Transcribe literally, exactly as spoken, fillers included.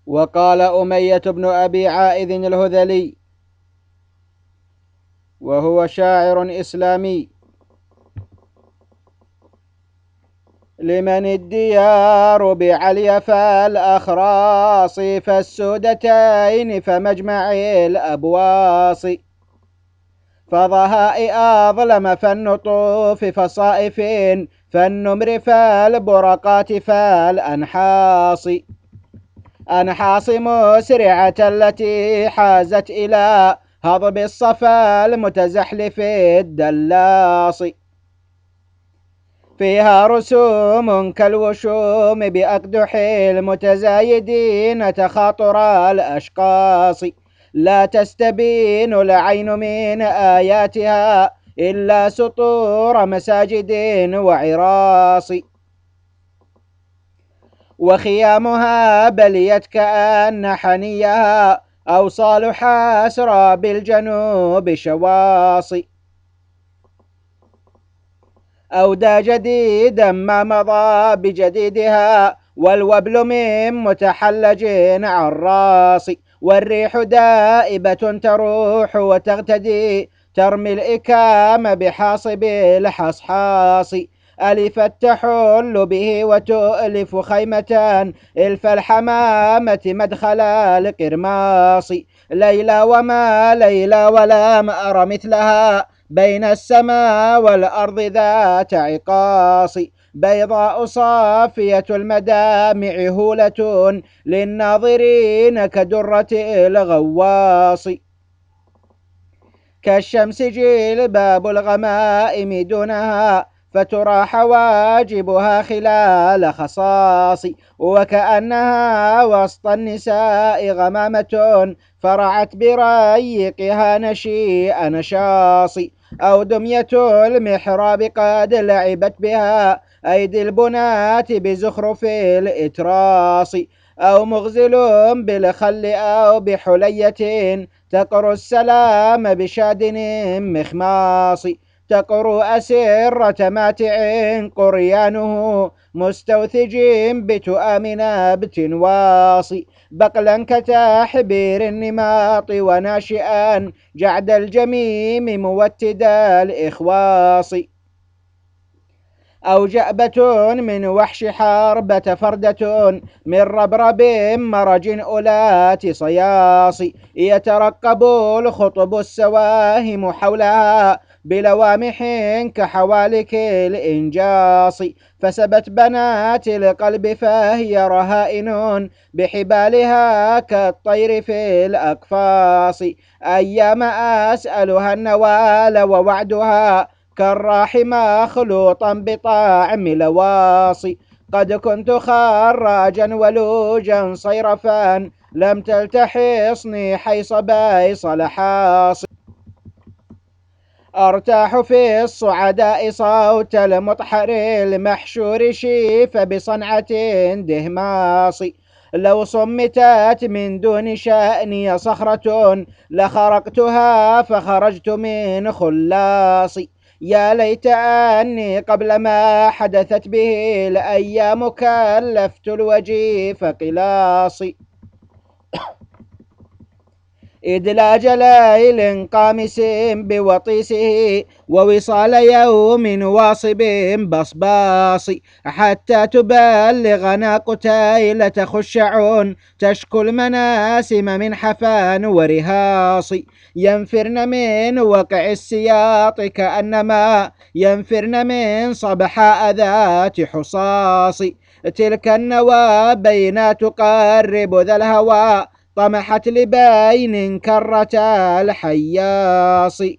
وقال أمية بن أبي عائذ الهذلي وهو شاعر إسلامي: لمن الديار بعلي فالأخراص فالسودتين فمجمع الأبواص فضهاء أظلم فالنطوف فصائفين فالنمر فالبرقات فالأنحاص أنحاص مسرعة التي حازت إلى هضب الصفا المتزحلف الدلاص فيها رسوم كالوشوم بأقدح المتزايدين تخاطر الأشقاص لا تستبين العين من آياتها إلا سطور مساجد وعراص وخيامها بليت كأن حنيها أوصال حسرى بالجنوب شواصي أودى جديدا ما مضى بجديدها والوبل من متحلج عراص والريح دائبة تروح وتغتدي ترمي الإكام بحاصب الحصحاص ألفت تحل به وتؤلف خيمتان إلف الحمامة مدخل القرماص ليلى وما ليلى ولم أر مثلها بين السماء والأرض ذات عقاص بيضاء صافية المدامع هولة للناظرين كدرة الغواص كالشمس جلباب الغمائم دونها فترى حواجبها خلال خصاص وكأنها وسط النساء غمامة فرعت بريقها نشيء نشاص أو دمية المحراب قد لعبت بها أيدي البنات بزخرف الإتراص أو مغزل بالخل أو بحلية تقر السلام بشادن مخماص تقر أسرة ماتع قريانه مستوثج بتؤام نبت واصي بقلا كتحبير النماط وناشئا جعد الجميم موتد الإخواص أو جأبة من وحش حربة فردة من ربرب مرج أولات صياص يترقب الخطب السواهم حولها بلوامح كحوالك الإنجاص فسبت بنات القلب فهي رهائن بحبالها كالطير في الأقفاص أيام أسألها النوال ووعدها كالراح مخلوطا بطعم لواصي قد كنت خراجا ولوجا صيرفا لم تلتحصني حيص بايص لحاص أرتاح في الصعداء صوت المطحر المحشور شيف بصنعة دهماص لو صمتت من دون شأني صخرة لخرقتها فخرجت من خلاصي يا ليت أني قبل ما حدثت به الأيام كلفت الوجيف قلاصي إدلاج ليل قامس بوطيسه ووصال يوم واصب بصباص حتى تبلغنا قتيلة خشعون تشكو المناسم من حفان ورهاص ينفرن من وقع السياط كأنما ينفرن من صبحاء ذات حصاص تلك النوى بينا تقرب ذا الهوى طمحت لبين كرة الحياص